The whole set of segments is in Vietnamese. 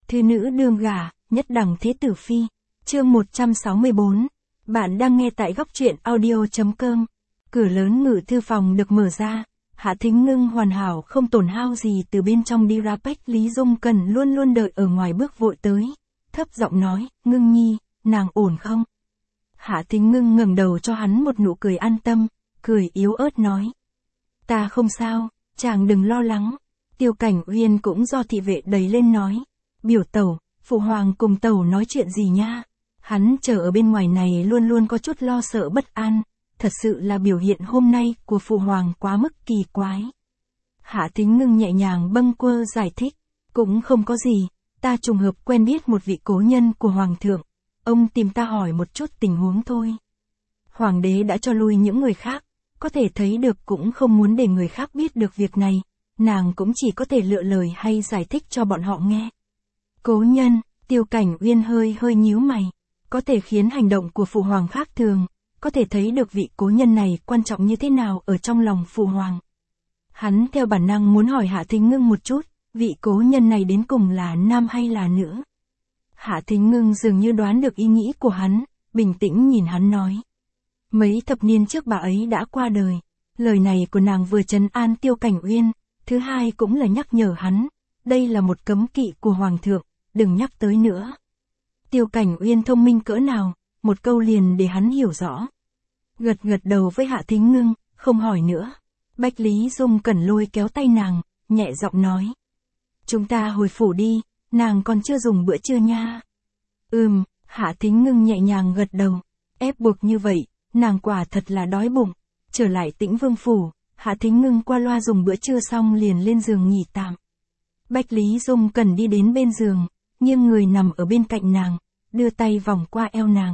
Thư nữ đương gả, nhất đẳng thế tử phi. Chương 164. Bạn đang nghe tại góc truyện audio.com. Cửa lớn ngự thư phòng được mở ra. Hạ Thính Ngưng hoàn hảo không tổn hao gì từ bên trong đi ra. Bách Lý Dung Cẩn luôn luôn đợi ở ngoài bước vội tới. Thấp giọng nói, Ngưng nhi, nàng ổn không? Hạ Thính Ngưng ngẩng đầu cho hắn một nụ cười an tâm, cười yếu ớt nói. Ta không sao, chàng đừng lo lắng. Tiêu Cảnh Uyên cũng do thị vệ đẩy lên nói. Biểu tẩu, phụ hoàng cùng tẩu nói chuyện gì nha? Hắn chờ ở bên ngoài này luôn luôn có chút lo sợ bất an, thật sự là biểu hiện hôm nay của phụ hoàng quá mức kỳ quái. Hạ Thính Ngưng nhẹ nhàng bâng quơ giải thích, cũng không có gì, ta trùng hợp quen biết một vị cố nhân của hoàng thượng, ông tìm ta hỏi một chút tình huống thôi. Hoàng đế đã cho lui những người khác, có thể thấy được cũng không muốn để người khác biết được việc này, nàng cũng chỉ có thể lựa lời hay giải thích cho bọn họ nghe. Cố nhân, Tiêu Cảnh Uyên hơi nhíu mày, có thể khiến hành động của phụ hoàng khác thường, có thể thấy được vị cố nhân này quan trọng như thế nào ở trong lòng phụ hoàng. Hắn theo bản năng muốn hỏi Hạ Thính Ngưng một chút, vị cố nhân này đến cùng là nam hay là nữ? Hạ Thính Ngưng dường như đoán được ý nghĩ của hắn, bình tĩnh nhìn hắn nói. Mấy thập niên trước bà ấy đã qua đời, lời này của nàng vừa trấn an Tiêu Cảnh Uyên, thứ hai cũng là nhắc nhở hắn, đây là một cấm kỵ của hoàng thượng, đừng nhắc tới nữa. Tiêu Cảnh Uyên thông minh cỡ nào, một câu liền để hắn hiểu rõ. Gật đầu với Hạ Thính Ngưng, không hỏi nữa. Bách Lý Dung Cẩn lôi kéo tay nàng, nhẹ giọng nói. Chúng ta hồi phủ đi, nàng còn chưa dùng bữa trưa nha. Hạ Thính Ngưng nhẹ nhàng gật đầu. Ép buộc như vậy, nàng quả thật là đói bụng. Trở lại Tĩnh Vương phủ, Hạ Thính Ngưng qua loa dùng bữa trưa xong liền lên giường nghỉ tạm. Bách Lý Dung Cẩn đi đến bên giường, nghiêng người nằm ở bên cạnh nàng, đưa tay vòng qua eo nàng.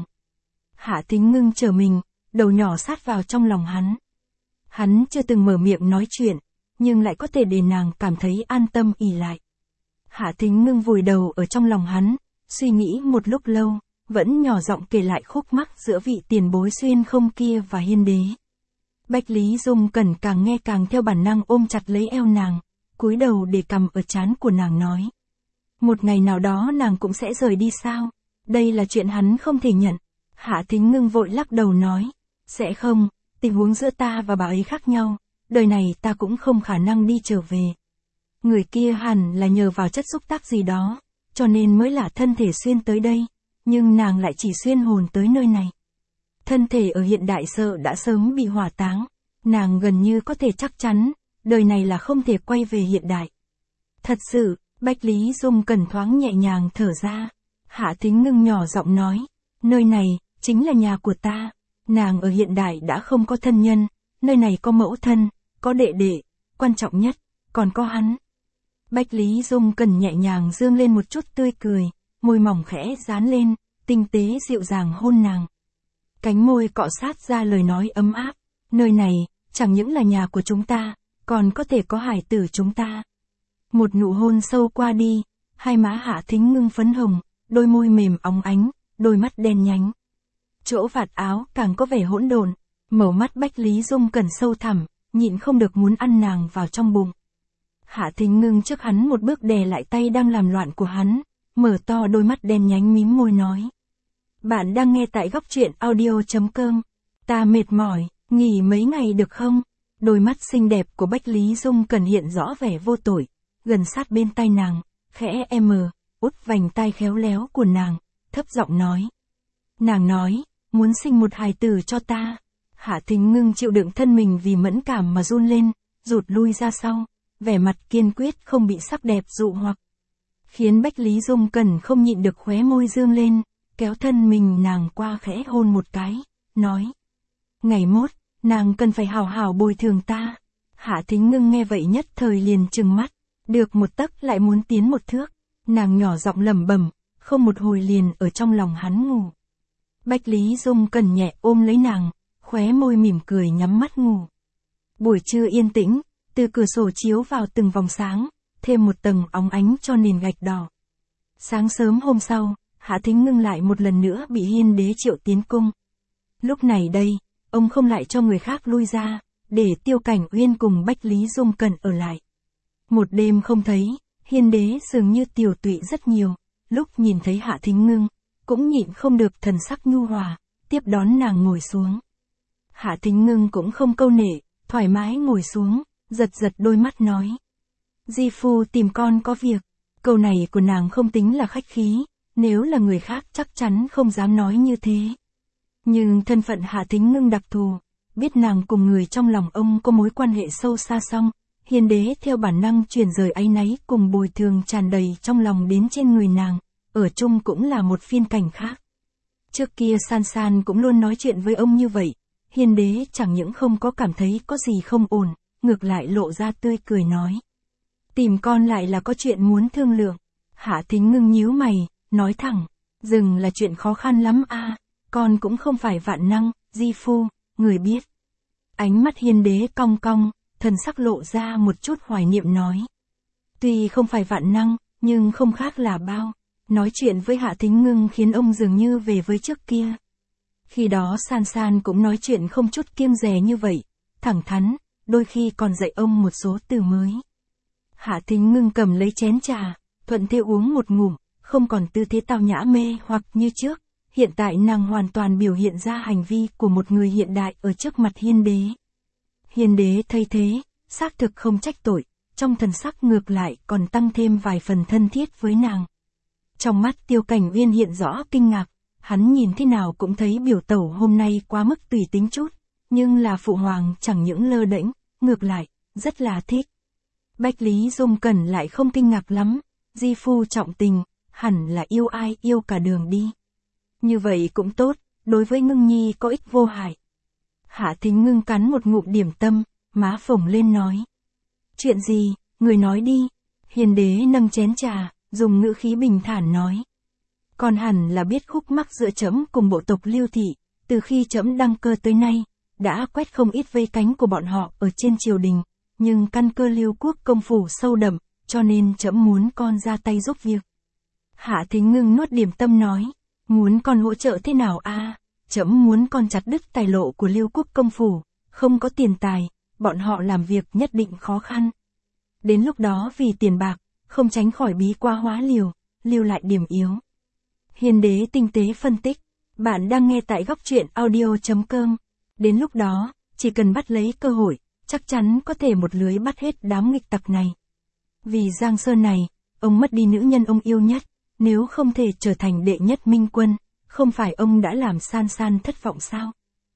Hạ Thính Ngưng trở mình, đầu nhỏ sát vào trong lòng hắn. Hắn chưa từng mở miệng nói chuyện, nhưng lại có thể để nàng cảm thấy an tâm ỉ lại. Hạ Thính Ngưng vùi đầu ở trong lòng hắn, suy nghĩ một lúc lâu, vẫn nhỏ giọng kể lại khúc mắc giữa vị tiền bối xuyên không kia và Hiên đế. Bách Lý Dung Cẩn càng nghe càng theo bản năng ôm chặt lấy eo nàng, cúi đầu để cầm ở trán của nàng nói. Một ngày nào đó nàng cũng sẽ rời đi sao? Đây là chuyện hắn không thể nhận. Hạ Thính Ngưng vội lắc đầu nói. Sẽ không, tình huống giữa ta và bà ấy khác nhau, đời này ta cũng không khả năng đi trở về. Người kia hẳn là nhờ vào chất xúc tác gì đó, cho nên mới là thân thể xuyên tới đây, nhưng nàng lại chỉ xuyên hồn tới nơi này. Thân thể ở hiện đại sợ đã sớm bị hỏa táng, nàng gần như có thể chắc chắn, đời này là không thể quay về hiện đại. Thật sự, Bách Lý Dung Cẩn thoáng nhẹ nhàng thở ra. Hạ Thính Ngưng nhỏ giọng nói, nơi này, chính là nhà của ta. Nàng ở hiện đại đã không có thân nhân, nơi này có mẫu thân, có đệ đệ, quan trọng nhất, còn có hắn. Bách Lý Dung Cẩn nhẹ nhàng dương lên một chút tươi cười, môi mỏng khẽ dán lên, tinh tế dịu dàng hôn nàng. Cánh môi cọ sát ra lời nói ấm áp, nơi này, chẳng những là nhà của chúng ta, còn có thể có hải tử chúng ta. Một nụ hôn sâu qua đi, hai má Hạ Thính Ngưng phấn hồng, đôi môi mềm óng ánh, đôi mắt đen nhánh. Chỗ vạt áo càng có vẻ hỗn độn, màu mắt Bách Lý Dung Cẩn sâu thẳm, nhịn không được muốn ăn nàng vào trong bụng. Hạ Thính Ngưng trước hắn một bước đè lại tay đang làm loạn của hắn, mở to đôi mắt đen nhánh mím môi nói. Bạn đang nghe tại góc truyện audio.com. Ta mệt mỏi, nghỉ mấy ngày được không? Đôi mắt xinh đẹp của Bách Lý Dung Cẩn hiện rõ vẻ vô tội, gần sát bên tai nàng, khẽ út vành tai khéo léo của nàng, thấp giọng nói. Nàng nói, muốn sinh một hài tử cho ta. Hạ Thính Ngưng chịu đựng thân mình vì mẫn cảm mà run lên, rụt lui ra sau, vẻ mặt kiên quyết không bị sắc đẹp dụ hoặc. Khiến Bách Lý Dung Cẩn không nhịn được khóe môi dương lên, kéo thân mình nàng qua khẽ hôn một cái, nói. Ngày mốt, nàng cần phải hào hào bồi thường ta. Hạ Thính Ngưng nghe vậy nhất thời liền trừng mắt, được một tấc lại muốn tiến một thước, nàng nhỏ giọng lẩm bẩm, không một hồi liền ở trong lòng hắn ngủ. Bách Lý Dung Cẩn nhẹ ôm lấy nàng, khóe môi mỉm cười nhắm mắt ngủ. Buổi trưa yên tĩnh, từ cửa sổ chiếu vào từng vòng sáng, thêm một tầng óng ánh cho nền gạch đỏ. Sáng sớm hôm sau, Hạ Thính Ngưng lại một lần nữa bị Hiên đế triệu tiến cung. Lúc này đây, ông không lại cho người khác lui ra, để Tiêu Cảnh Uyên cùng Bách Lý Dung Cẩn ở lại. Một đêm không thấy, Hiên đế dường như tiều tụy rất nhiều, lúc nhìn thấy Hạ Thính Ngưng, cũng nhịn không được thần sắc nhu hòa, tiếp đón nàng ngồi xuống. Hạ Thính Ngưng cũng không câu nệ, thoải mái ngồi xuống, giật giật đôi mắt nói. Di phu tìm con có việc. Câu này của nàng không tính là khách khí, nếu là người khác chắc chắn không dám nói như thế. Nhưng thân phận Hạ Thính Ngưng đặc thù, biết nàng cùng người trong lòng ông có mối quan hệ sâu xa song, Hiền đế theo bản năng chuyển rời áy náy cùng bồi thường tràn đầy trong lòng đến trên người nàng, ở chung cũng là một phiên cảnh khác. Trước kia San San cũng luôn nói chuyện với ông như vậy, Hiền đế chẳng những không có cảm thấy có gì không ổn, ngược lại lộ ra tươi cười nói. Tìm con lại là có chuyện muốn thương lượng. Hạ Thính Ngưng nhíu mày, nói thẳng, rừng là chuyện khó khăn lắm a, con cũng không phải vạn năng, di phu, người biết. Ánh mắt Hiền đế cong cong, thần sắc lộ ra một chút hoài niệm nói. Tuy không phải vạn năng, nhưng không khác là bao. Nói chuyện với Hạ Thính Ngưng khiến ông dường như về với trước kia. Khi đó San San cũng nói chuyện không chút kiêng dè như vậy, thẳng thắn, đôi khi còn dạy ông một số từ mới. Hạ Thính Ngưng cầm lấy chén trà, thuận theo uống một ngụm, không còn tư thế tao nhã mê hoặc như trước. Hiện tại nàng hoàn toàn biểu hiện ra hành vi của một người hiện đại ở trước mặt Hiền đế. Hiền đế thấy thế, xác thực không trách tội, trong thần sắc ngược lại còn tăng thêm vài phần thân thiết với nàng. Trong mắt Tiêu Cảnh Uyên hiện rõ kinh ngạc, hắn nhìn thế nào cũng thấy biểu tẩu hôm nay quá mức tùy tính chút, nhưng là phụ hoàng chẳng những lơ đễnh, ngược lại, rất là thích. Bách Lý Dung Cẩn lại không kinh ngạc lắm, di phu trọng tình, hẳn là yêu ai yêu cả đường đi. Như vậy cũng tốt, đối với Ngưng Nhi có ích vô hại. Hạ Thính Ngưng cắn một ngụm điểm tâm, má phồng lên nói. Chuyện gì, người nói đi. Hiền đế nâng chén trà, dùng ngữ khí bình thản nói. Còn hẳn là biết khúc mắc giữa trẫm cùng bộ tộc Lưu Thị, từ khi trẫm đăng cơ tới nay, đã quét không ít vây cánh của bọn họ ở trên triều đình, nhưng căn cơ Lưu quốc công phủ sâu đậm, cho nên trẫm muốn con ra tay giúp việc. Hạ Thính Ngưng nuốt điểm tâm nói, muốn con hỗ trợ thế nào a? Trẫm muốn con chặt đứt tài lộ của Lưu quốc công phủ, không có tiền tài, bọn họ làm việc nhất định khó khăn. Đến lúc đó vì tiền bạc, không tránh khỏi bí quá hóa liều, lưu lại điểm yếu. Hiền đế tinh tế phân tích, bạn đang nghe tại góc truyện audio.com. Đến lúc đó, chỉ cần bắt lấy cơ hội, chắc chắn có thể một lưới bắt hết đám nghịch tặc này. Vì Giang Sơn này, ông mất đi nữ nhân ông yêu nhất, nếu không thể trở thành đệ nhất minh quân, không phải ông đã làm San San thất vọng sao?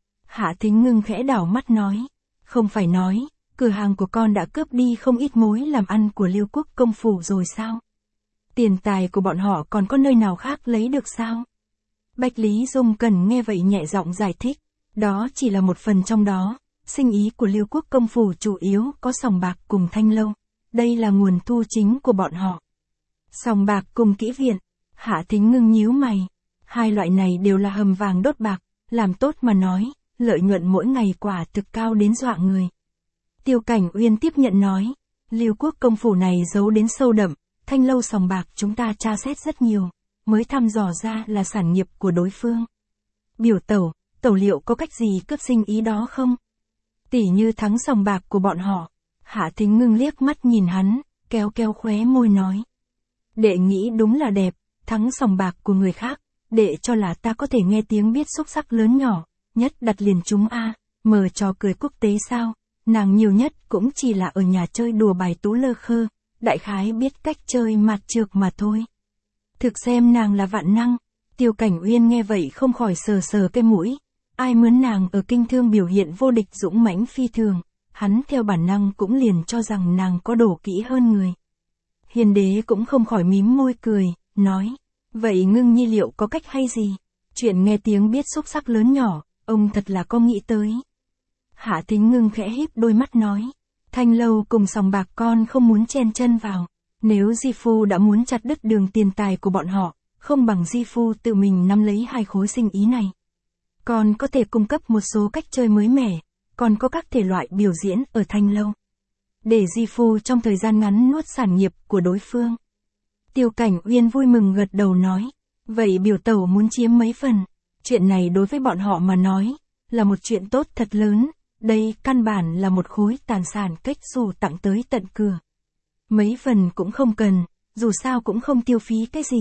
Hạ Thính Ngưng khẽ đảo mắt nói, không phải nói, cửa hàng của con đã cướp đi không ít mối làm ăn của Lưu quốc công phủ rồi sao? Tiền tài của bọn họ còn có nơi nào khác lấy được sao? Bách Lý Dung Cẩn nghe vậy nhẹ giọng giải thích, đó chỉ là một phần trong đó, sinh ý của Lưu quốc công phủ chủ yếu có sòng bạc cùng thanh lâu, đây là nguồn thu chính của bọn họ. Sòng bạc cùng kỹ viện, Hạ Thính Ngưng nhíu mày, hai loại này đều là hầm vàng đốt bạc, làm tốt mà nói, lợi nhuận mỗi ngày quả thực cao đến dọa người. Tiêu Cảnh Uyên tiếp nhận nói, Lưu quốc công phủ này giấu đến sâu đậm, thanh lâu sòng bạc chúng ta tra xét rất nhiều, mới thăm dò ra là sản nghiệp của đối phương. Biểu tẩu, tẩu liệu có cách gì cướp sinh ý đó không? Tỉ như thắng sòng bạc của bọn họ. Hạ Thính Ngưng liếc mắt nhìn hắn, kéo kéo khóe môi nói. Đệ nghĩ đúng là đẹp, thắng sòng bạc của người khác, đệ cho là ta có thể nghe tiếng biết xúc sắc lớn nhỏ, nhất đặt liền chúng a, mở trò cười quốc tế sao, nàng nhiều nhất cũng chỉ là ở nhà chơi đùa bài tú lơ khơ, đại khái biết cách chơi mặt trược mà thôi. Thực xem nàng là vạn năng, Tiêu Cảnh Uyên nghe vậy không khỏi sờ sờ cái mũi, ai mướn nàng ở kinh thương biểu hiện vô địch dũng mãnh phi thường, hắn theo bản năng cũng liền cho rằng nàng có đổ kỹ hơn người. Hiền đế cũng không khỏi mím môi cười, nói, vậy Ngưng Nhi liệu có cách hay gì? Chuyện nghe tiếng biết xúc sắc lớn nhỏ, ông thật là có nghĩ tới. Hạ Thính Ngưng khẽ híp đôi mắt nói, thanh lâu cùng sòng bạc con không muốn chen chân vào, nếu Di Phu đã muốn chặt đứt đường tiền tài của bọn họ, không bằng Di Phu tự mình nắm lấy hai khối sinh ý này. Còn có thể cung cấp một số cách chơi mới mẻ, còn có các thể loại biểu diễn ở thanh lâu. Để Di Phu trong thời gian ngắn nuốt sản nghiệp của đối phương. Tiêu Cảnh Uyên vui mừng gật đầu nói, vậy biểu tẩu muốn chiếm mấy phần, chuyện này đối với bọn họ mà nói, là một chuyện tốt thật lớn, đây căn bản là một khối tài sản cách xù tặng tới tận cửa. Mấy phần cũng không cần, dù sao cũng không tiêu phí cái gì,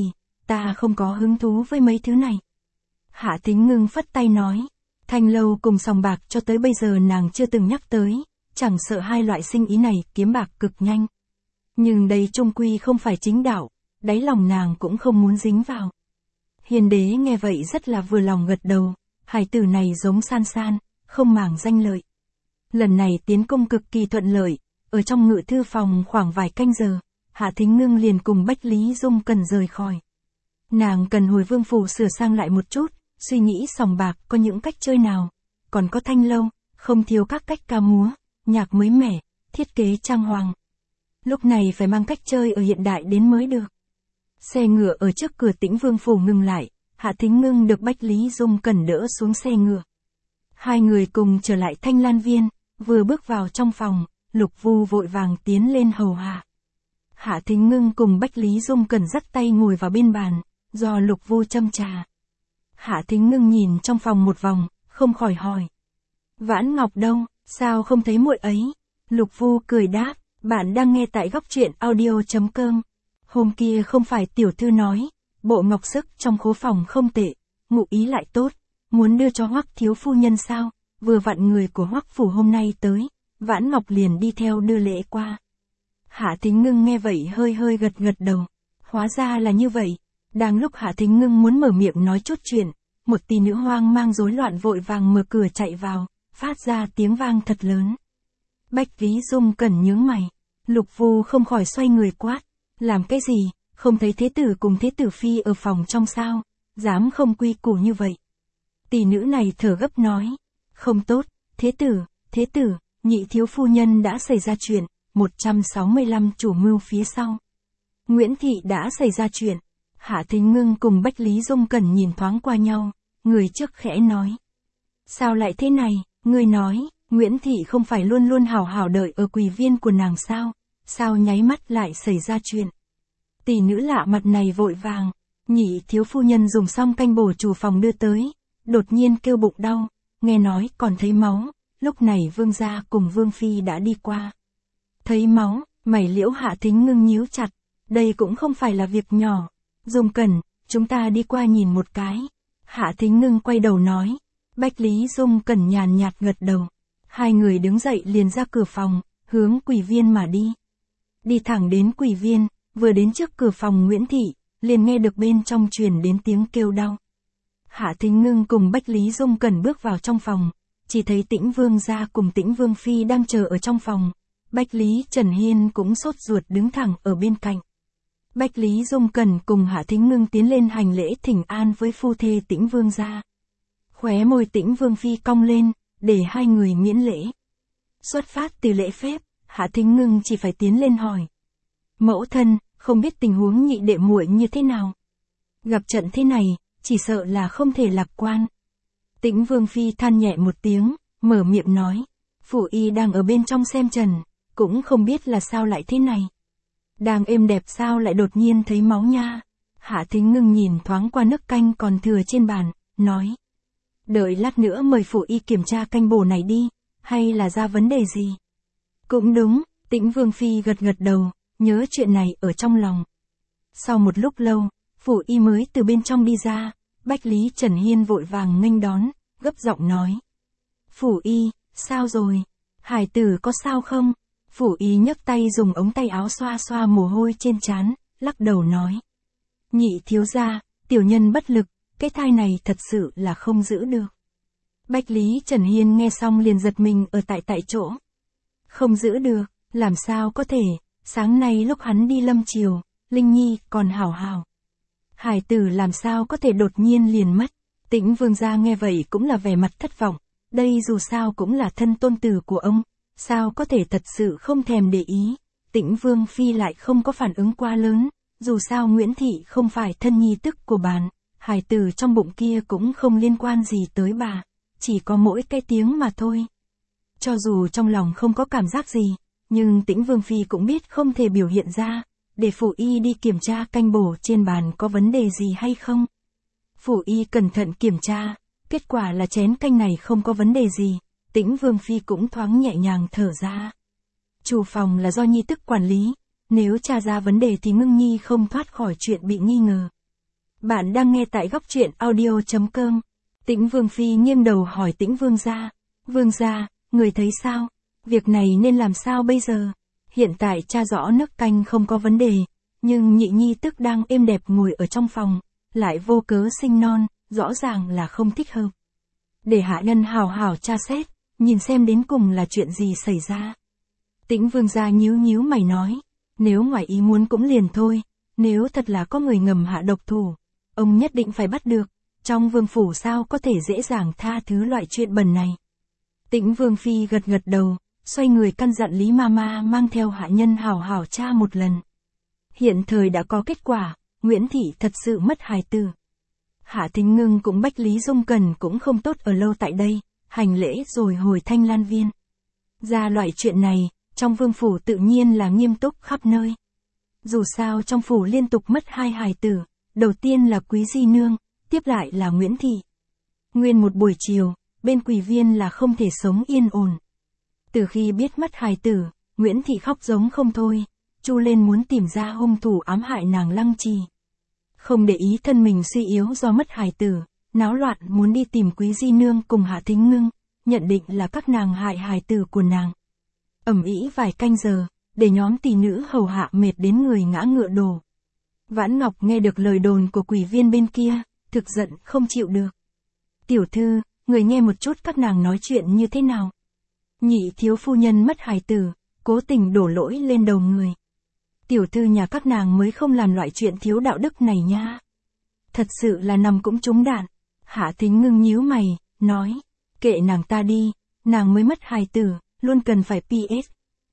ta không có hứng thú với mấy thứ này. Hạ Thính Ngưng phất tay nói, Thanh lâu cùng sòng bạc cho tới bây giờ nàng chưa từng nhắc tới, chẳng sợ hai loại sinh ý này kiếm bạc cực nhanh. Nhưng đây chung quy không phải chính đạo, đáy lòng nàng cũng không muốn dính vào. Hiền đế nghe vậy rất là vừa lòng gật đầu, hài tử này giống San San, không màng danh lợi. Lần này tiến công cực kỳ thuận lợi, ở trong ngự thư phòng khoảng vài canh giờ, Hạ Thính Ngưng liền cùng Bách Lý Dung cần rời khỏi. Nàng cần hồi vương phủ sửa sang lại một chút, suy nghĩ sòng bạc có những cách chơi nào, còn có thanh lâu, không thiếu các cách ca múa, nhạc mới mẻ, thiết kế trang hoàng. Lúc này phải mang cách chơi ở hiện đại đến mới được. Xe ngựa ở trước cửa Tĩnh Vương phủ ngừng lại, Hạ Thính Ngưng được Bách Lý Dung cần đỡ xuống xe ngựa. Hai người cùng trở lại Thanh Lan Viên, vừa bước vào trong phòng, Lục Vu vội vàng tiến lên hầu hạ. Hạ Thính Ngưng cùng Bách Lý Dung cần dắt tay ngồi vào bên bàn, do Lục Vu châm trà. Hạ Thính Ngưng nhìn trong phòng một vòng, không khỏi hỏi. Vãn Ngọc đâu, sao không thấy muội ấy? Lục Vu cười đáp, bạn đang nghe tại góc truyện audio.com. Hôm kia không phải tiểu thư nói, bộ ngọc sức trong khố phòng không tệ, ngụ ý lại tốt, muốn đưa cho Hoắc thiếu phu nhân sao? Vừa vặn người của Hoắc phủ hôm nay tới, Vãn Ngọc liền đi theo đưa lễ qua. Hạ Thính Ngưng nghe vậy hơi hơi gật gật đầu, hóa ra là như vậy. Đang lúc Hạ Thính Ngưng muốn mở miệng nói chút chuyện, một tỷ nữ hoang mang rối loạn vội vàng mở cửa chạy vào, phát ra tiếng vang thật lớn. Bách Lý Dung cẩn nhướng mày, Lục Vu không khỏi xoay người quát, làm cái gì, không thấy thế tử cùng thế tử phi ở phòng trong sao, dám không quy củ như vậy. Tỷ nữ này thở gấp nói, không tốt, thế tử, nhị thiếu phu nhân đã xảy ra chuyện, 165 chủ mưu phía sau. Nguyễn Thị đã xảy ra chuyện. Hạ Thính Ngưng cùng Bách Lý Dung cẩn nhìn thoáng qua nhau, người trước khẽ nói. Sao lại thế này, người nói, Nguyễn Thị không phải luôn luôn hảo hảo đợi ở quỳ viên của nàng sao nháy mắt lại xảy ra chuyện. Tỷ nữ lạ mặt này vội vàng, nhị thiếu phu nhân dùng xong canh bổ chủ phòng đưa tới, đột nhiên kêu bụng đau, nghe nói còn thấy máu, lúc này vương gia cùng vương phi đã đi qua. Thấy máu, mày liễu Hạ Thính Ngưng nhíu chặt, đây cũng không phải là việc nhỏ. Dung Cẩn, chúng ta đi qua nhìn một cái. Hạ Thính Ngưng quay đầu nói. Bách Lý Dung Cẩn nhàn nhạt gật đầu. Hai người đứng dậy liền ra cửa phòng, hướng quỷ viên mà đi. Đi thẳng đến quỷ viên, vừa đến trước cửa phòng Nguyễn Thị, liền nghe được bên trong truyền đến tiếng kêu đau. Hạ Thính Ngưng cùng Bách Lý Dung Cẩn bước vào trong phòng, chỉ thấy Tĩnh Vương gia cùng Tĩnh Vương phi đang chờ ở trong phòng. Bách Lý Trần Hiên cũng sốt ruột đứng thẳng ở bên cạnh. Bách Lý Dung Cẩn cùng Hạ Thính Ngưng tiến lên hành lễ thỉnh an với phu thê Tĩnh Vương gia. Khóe môi Tĩnh Vương phi cong lên, để hai người miễn lễ. Xuất phát từ lễ phép, Hạ Thính Ngưng chỉ phải tiến lên hỏi. Mẫu thân, không biết tình huống nhị đệ muội như thế nào? Gặp trận thế này, chỉ sợ là không thể lạc quan. Tĩnh Vương phi than nhẹ một tiếng, mở miệng nói. Phủ y đang ở bên trong xem trần, cũng không biết là sao lại thế này. Đang êm đẹp sao lại đột nhiên thấy máu nha. Hạ Thính Ngưng nhìn thoáng qua nước canh còn thừa trên bàn, nói. Đợi lát nữa mời phủ y kiểm tra canh bổ này đi, hay là ra vấn đề gì? Cũng đúng, Tĩnh Vương phi gật gật đầu, nhớ chuyện này ở trong lòng. Sau một lúc lâu, phủ y mới từ bên trong đi ra, Bách Lý Trần Hiên vội vàng nghênh đón, gấp giọng nói. Phủ y, sao rồi? Hải tử có sao không? Phủ y nhấc tay dùng ống tay áo xoa xoa mồ hôi trên trán, lắc đầu nói. Nhị thiếu gia, tiểu nhân bất lực, cái thai này thật sự là không giữ được. Bách Lý Trần Hiên nghe xong liền giật mình ở tại chỗ. Không giữ được, làm sao có thể, sáng nay lúc hắn đi lâm triều, Linh Nhi còn hảo hảo. Hải tử làm sao có thể đột nhiên liền mất. Tĩnh Vương gia nghe vậy cũng là vẻ mặt thất vọng, đây dù sao cũng là thân tôn tử của ông. Sao có thể thật sự không thèm để ý. Tĩnh Vương phi lại không có phản ứng quá lớn, dù sao Nguyễn Thị không phải thân nhi tức của bạn, hài tử trong bụng kia cũng không liên quan gì tới bà, chỉ có mỗi cái tiếng mà thôi. Cho dù trong lòng không có cảm giác gì, nhưng Tĩnh Vương phi cũng biết không thể biểu hiện ra, để phủ y đi kiểm tra canh bổ trên bàn có vấn đề gì hay không. Phủ y cẩn thận kiểm tra, kết quả là chén canh này không có vấn đề gì. Tĩnh Vương phi cũng thoáng nhẹ nhàng thở ra. Chủ phòng là do nhi tức quản lý, nếu tra ra vấn đề thì Ngưng Nhi không thoát khỏi chuyện bị nghi ngờ. Bạn đang nghe tại góc truyện audio.com. Tĩnh Vương Phi nghiêng đầu hỏi Tĩnh Vương gia. Vương gia, người thấy sao? Việc này nên làm sao bây giờ? Hiện tại tra rõ nước canh không có vấn đề, nhưng nhị nhi tức đang êm đẹp ngồi ở trong phòng, lại vô cớ sinh non, rõ ràng là không thích hợp. Để hạ nhân hào hào tra xét, nhìn xem đến cùng là chuyện gì xảy ra. Tĩnh Vương gia nhíu nhíu mày nói, nếu ngoài ý muốn cũng liền thôi, nếu thật là có người ngầm hạ độc thủ, ông nhất định phải bắt được, trong vương phủ sao có thể dễ dàng tha thứ loại chuyện bẩn này. Tĩnh Vương Phi gật gật đầu, xoay người căn dặn Lý Mama mang theo hạ nhân hào hào tra một lần. Hiện thời đã có kết quả, Nguyễn Thị thật sự mất hài tử. Hạ Thính Ngưng cũng bách Lý Dung Cần cũng không tốt ở lâu tại đây, hành lễ rồi hồi Thanh Lan Viên. Ra loại chuyện này, trong vương phủ tự nhiên là nghiêm túc khắp nơi. Dù sao trong phủ liên tục mất 2 hài tử, đầu tiên là Quý Di Nương, tiếp lại là Nguyễn Thị. Nguyên một buổi chiều, bên Quỳ Viên là không thể sống yên ổn. Từ khi biết mất hài tử, Nguyễn Thị khóc giống không thôi, chu lên muốn tìm ra hung thủ ám hại nàng Lăng Trì. Không để ý thân mình suy yếu do mất hài tử, náo loạn muốn đi tìm Quý Di Nương cùng Hạ Thính Ngưng, nhận định là các nàng hại hài tử của nàng. Ầm ĩ vài canh giờ, để nhóm tỷ nữ hầu hạ mệt đến người ngã ngựa đổ. Vãn Ngọc nghe được lời đồn của Quỳ Viên bên kia, thực giận không chịu được. Tiểu thư, người nghe một chút các nàng nói chuyện như thế nào? Nhị thiếu phu nhân mất hài tử, cố tình đổ lỗi lên đầu người. Tiểu thư nhà các nàng mới không làm loại chuyện thiếu đạo đức này nha. Thật sự là nằm cũng trúng đạn. Hạ Thính Ngưng nhíu mày, nói, kệ nàng ta đi, nàng mới mất hài tử, luôn cần phải PS.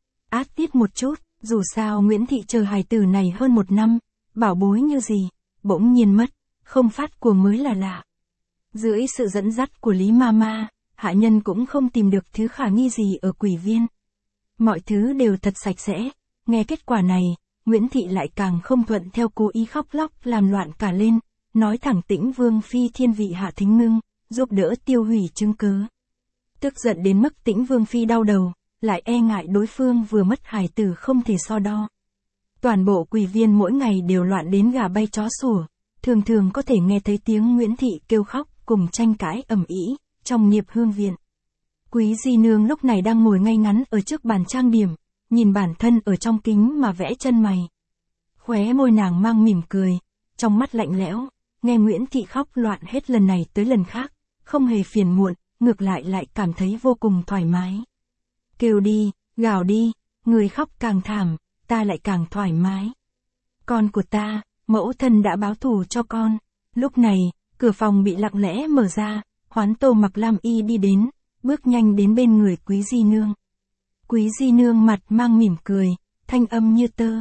Át tiết một chút, dù sao Nguyễn Thị chờ hài tử này hơn 1 năm, bảo bối như gì, bỗng nhiên mất, không phát cuồng mới là lạ. Dưới sự dẫn dắt của Lý Mama, hạ nhân cũng không tìm được thứ khả nghi gì ở Quỳ Viên. Mọi thứ đều thật sạch sẽ, nghe kết quả này, Nguyễn Thị lại càng không thuận theo, cố ý khóc lóc làm loạn cả lên, nói thẳng Tĩnh Vương Phi thiên vị Hạ Thính Ngưng, giúp đỡ tiêu hủy chứng cứ. Tức giận đến mức Tĩnh Vương Phi đau đầu, lại e ngại đối phương vừa mất hài tử không thể so đo. Toàn bộ Quỳ Viên mỗi ngày đều loạn đến gà bay chó sủa, thường thường có thể nghe thấy tiếng Nguyễn Thị kêu khóc cùng tranh cãi ầm ĩ trong Niệp Hương Viện. Quý Di Nương lúc này đang ngồi ngay ngắn ở trước bàn trang điểm, nhìn bản thân ở trong kính mà vẽ chân mày. Khóe môi nàng mang mỉm cười, trong mắt lạnh lẽo, nghe Nguyễn Thị khóc loạn hết lần này tới lần khác, không hề phiền muộn, ngược lại cảm thấy vô cùng thoải mái. Kêu đi, gào đi, người khóc càng thảm, ta lại càng thoải mái. Con của ta, mẫu thân đã báo thù cho con. Lúc này, cửa phòng bị lặng lẽ mở ra, Hoán Tô mặc lam y đi đến, bước nhanh đến bên người Quý Di Nương. Quý Di Nương mặt mang mỉm cười, thanh âm như tơ.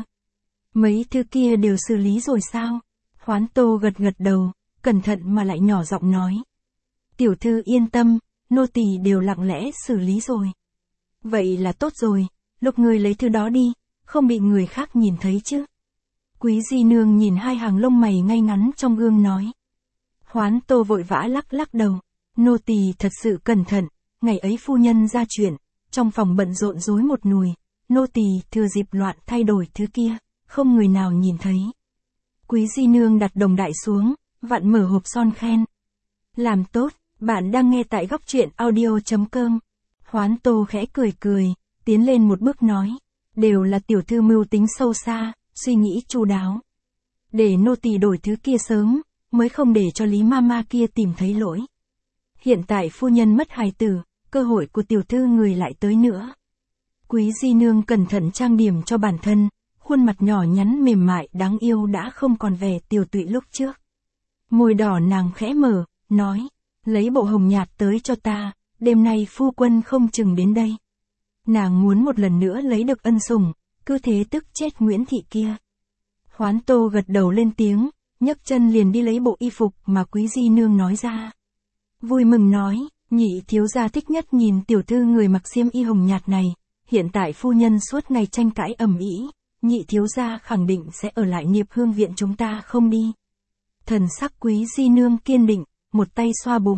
Mấy thứ kia đều xử lý rồi sao? Hoán Tô gật gật đầu, cẩn thận mà lại nhỏ giọng nói. Tiểu thư yên tâm, nô tỳ đều lặng lẽ xử lý rồi. Vậy là tốt rồi, lúc người lấy thứ đó đi, không bị người khác nhìn thấy chứ. Quý Di Nương nhìn 2 hàng lông mày ngay ngắn trong gương nói. Hoán Tô vội vã lắc đầu, nô tỳ thật sự cẩn thận, ngày ấy phu nhân ra chuyện, trong phòng bận rộn rối một nùi, nô tỳ thừa dịp loạn thay đổi thứ kia, không người nào nhìn thấy. Quý Di Nương đặt đồng đại xuống, vặn mở hộp son khen. Làm tốt, bạn đang nghe tại góc truyện audio.com. Hoán Tô khẽ cười, tiến lên một bước nói, đều là tiểu thư mưu tính sâu xa, suy nghĩ chu đáo. Để nô tỳ đổi thứ kia sớm, mới không để cho Lý Mama kia tìm thấy lỗi. Hiện tại phu nhân mất hài tử, cơ hội của tiểu thư người lại tới nữa. Quý Di Nương cẩn thận trang điểm cho bản thân, khuôn mặt nhỏ nhắn mềm mại đáng yêu đã không còn vẻ tiều tụy lúc trước. Môi đỏ nàng khẽ mở, nói, lấy bộ hồng nhạt tới cho ta, đêm nay phu quân không chừng đến đây. Nàng muốn một lần nữa lấy được ân sủng, cứ thế tức chết Nguyễn Thị kia. Hoán Tô gật đầu lên tiếng, nhấc chân liền đi lấy bộ y phục mà Quý Di Nương nói ra. Vui mừng nói, nhị thiếu gia thích nhất nhìn tiểu thư người mặc xiêm y hồng nhạt này, hiện tại phu nhân suốt ngày tranh cãi ầm ĩ, nhị thiếu gia khẳng định sẽ ở lại Niệp Hương Viện chúng ta không đi. Thần sắc Quý Di Nương kiên định, một tay xoa bụng.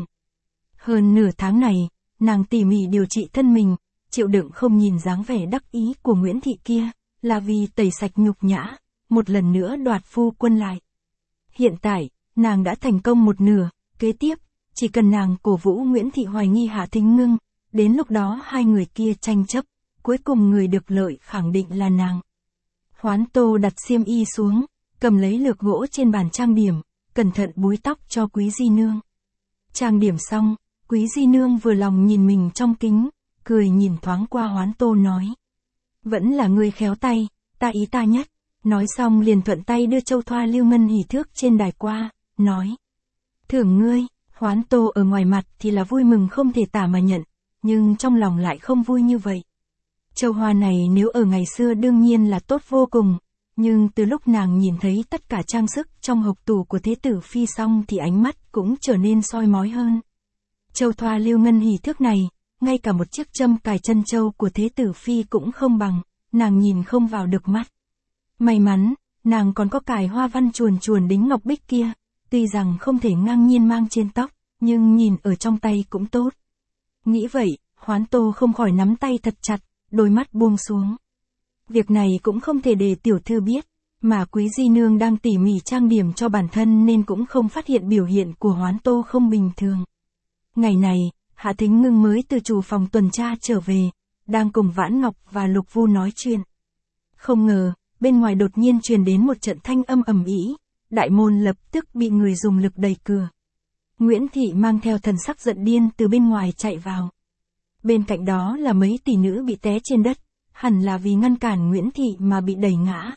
Hơn nửa tháng này, nàng tỉ mỉ điều trị thân mình, chịu đựng không nhìn dáng vẻ đắc ý của Nguyễn Thị kia, là vì tẩy sạch nhục nhã, một lần nữa đoạt phu quân lại. Hiện tại, nàng đã thành công một nửa, kế tiếp, chỉ cần nàng cổ vũ Nguyễn Thị hoài nghi Hạ Thính Ngưng, đến lúc đó hai người kia tranh chấp, cuối cùng người được lợi khẳng định là nàng. Hoán Tô đặt xiêm y xuống, cầm lấy lược gỗ trên bàn trang điểm, cẩn thận búi tóc cho Quý Di Nương. Trang điểm xong, Quý Di Nương vừa lòng nhìn mình trong kính, cười nhìn thoáng qua Hoán Tô nói. Vẫn là ngươi khéo tay, ta ý ta nhất. Nói xong liền thuận tay đưa châu thoa lưu ngân hỷ thước trên đài qua, nói. Thưởng ngươi. Hoán Tô ở ngoài mặt thì là vui mừng không thể tả mà nhận, nhưng trong lòng lại không vui như vậy. Châu hoa này nếu ở ngày xưa đương nhiên là tốt vô cùng, nhưng từ lúc nàng nhìn thấy tất cả trang sức trong hộc tủ của Thế tử Phi xong thì ánh mắt cũng trở nên soi mói hơn. Châu thoa lưu ngân hỷ thước này, ngay cả một chiếc châm cài chân châu của Thế tử Phi cũng không bằng, nàng nhìn không vào được mắt. May mắn, nàng còn có cài hoa văn chuồn chuồn đính ngọc bích kia, tuy rằng không thể ngang nhiên mang trên tóc, nhưng nhìn ở trong tay cũng tốt. Nghĩ vậy, Hoán Tô không khỏi nắm tay thật chặt, đôi mắt buông xuống. Việc này cũng không thể để tiểu thư biết, mà Quý Di Nương đang tỉ mỉ trang điểm cho bản thân nên cũng không phát hiện biểu hiện của Hoán Tô không bình thường. Ngày này, Hạ Thính Ngưng mới từ chủ phòng tuần tra trở về, đang cùng Vãn Ngọc và Lục Vu nói chuyện. Không ngờ, bên ngoài đột nhiên truyền đến một trận thanh âm ầm ĩ, đại môn lập tức bị người dùng lực đẩy cửa. Nguyễn Thị mang theo thần sắc giận điên từ bên ngoài chạy vào. Bên cạnh đó là mấy tỷ nữ bị té trên đất, hẳn là vì ngăn cản Nguyễn Thị mà bị đẩy ngã.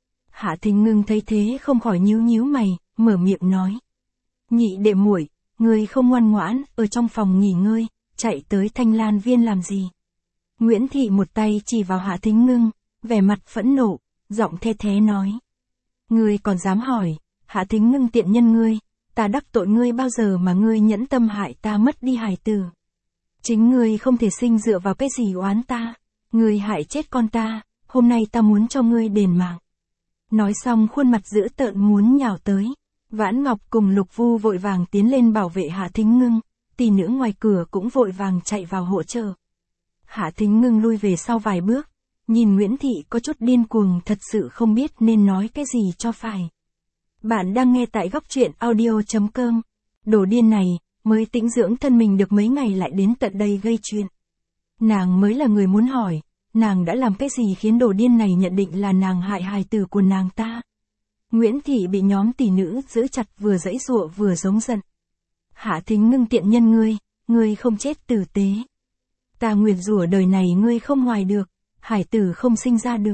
Hạ Thính Ngưng thấy thế không khỏi nhíu nhíu mày, mở miệng nói. Nhị đệ muội, ngươi không ngoan ngoãn, ở trong phòng nghỉ ngơi, chạy tới Thanh Lan Viên làm gì? Nguyễn Thị một tay chỉ vào Hạ Thính Ngưng, vẻ mặt phẫn nộ, giọng the thé nói. Ngươi còn dám hỏi, Hạ Thính Ngưng tiện nhân ngươi, ta đắc tội ngươi bao giờ mà ngươi nhẫn tâm hại ta mất đi hài tử. Chính ngươi không thể sinh dựa vào cái gì oán ta, ngươi hại chết con ta, hôm nay ta muốn cho ngươi đền mạng. Nói xong khuôn mặt dữ tợn muốn nhào tới. Vãn Ngọc cùng Lục Vu vội vàng tiến lên bảo vệ Hạ Thính Ngưng, tỷ nữ ngoài cửa cũng vội vàng chạy vào hỗ trợ. Hạ Thính Ngưng lui về sau vài bước, nhìn Nguyễn Thị có chút điên cuồng thật sự không biết nên nói cái gì cho phải. Bạn đang nghe tại góc truyện audio.com. Đồ điên này, mới tĩnh dưỡng thân mình được mấy ngày lại đến tận đây gây chuyện. Nàng mới là người muốn hỏi, nàng đã làm cái gì khiến đồ điên này nhận định là nàng hại hài tử của nàng ta. Nguyễn Thị bị nhóm tỷ nữ giữ chặt vừa giãy giụa vừa giống giận. Hạ Thính Ngưng tiện nhân ngươi không chết tử tế. Ta nguyền rủa đời này ngươi không hoài được, hải tử không sinh ra được.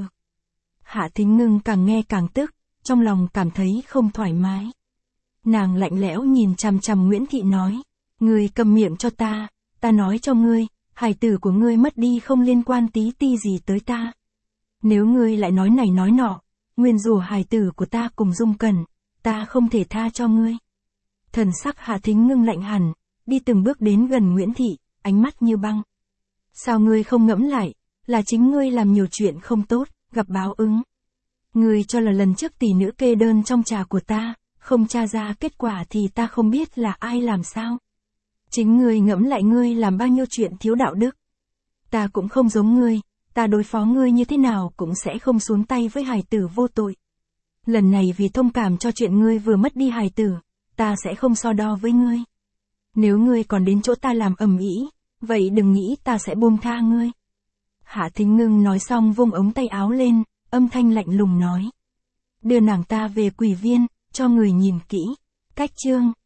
Hạ Thính Ngưng càng nghe càng tức, trong lòng cảm thấy không thoải mái. Nàng lạnh lẽo nhìn chằm chằm Nguyễn Thị nói, ngươi cầm miệng cho ta nói cho ngươi, hải tử của ngươi mất đi không liên quan tí ti gì tới ta. Nếu ngươi lại nói này nói nọ, nguyên rủa hài tử của ta cùng Dung Cẩn, ta không thể tha cho ngươi. Thần sắc Hạ Thính Ngưng lạnh hẳn, đi từng bước đến gần Nguyễn Thị, ánh mắt như băng. Sao ngươi không ngẫm lại, là chính ngươi làm nhiều chuyện không tốt, gặp báo ứng. Ngươi cho là lần trước tỷ nữ kê đơn trong trà của ta, không tra ra kết quả thì ta không biết là ai làm sao. Chính ngươi ngẫm lại ngươi làm bao nhiêu chuyện thiếu đạo đức. Ta cũng không giống ngươi. Ta đối phó ngươi như thế nào cũng sẽ không xuống tay với hài tử vô tội. Lần này vì thông cảm cho chuyện ngươi vừa mất đi hài tử, ta sẽ không so đo với ngươi. Nếu ngươi còn đến chỗ ta làm ầm ĩ, vậy đừng nghĩ ta sẽ buông tha ngươi. Hạ Thính Ngưng nói xong vung ống tay áo lên, âm thanh lạnh lùng nói. Đưa nàng ta về Quỷ Viên, cho người nhìn kỹ. Cách chương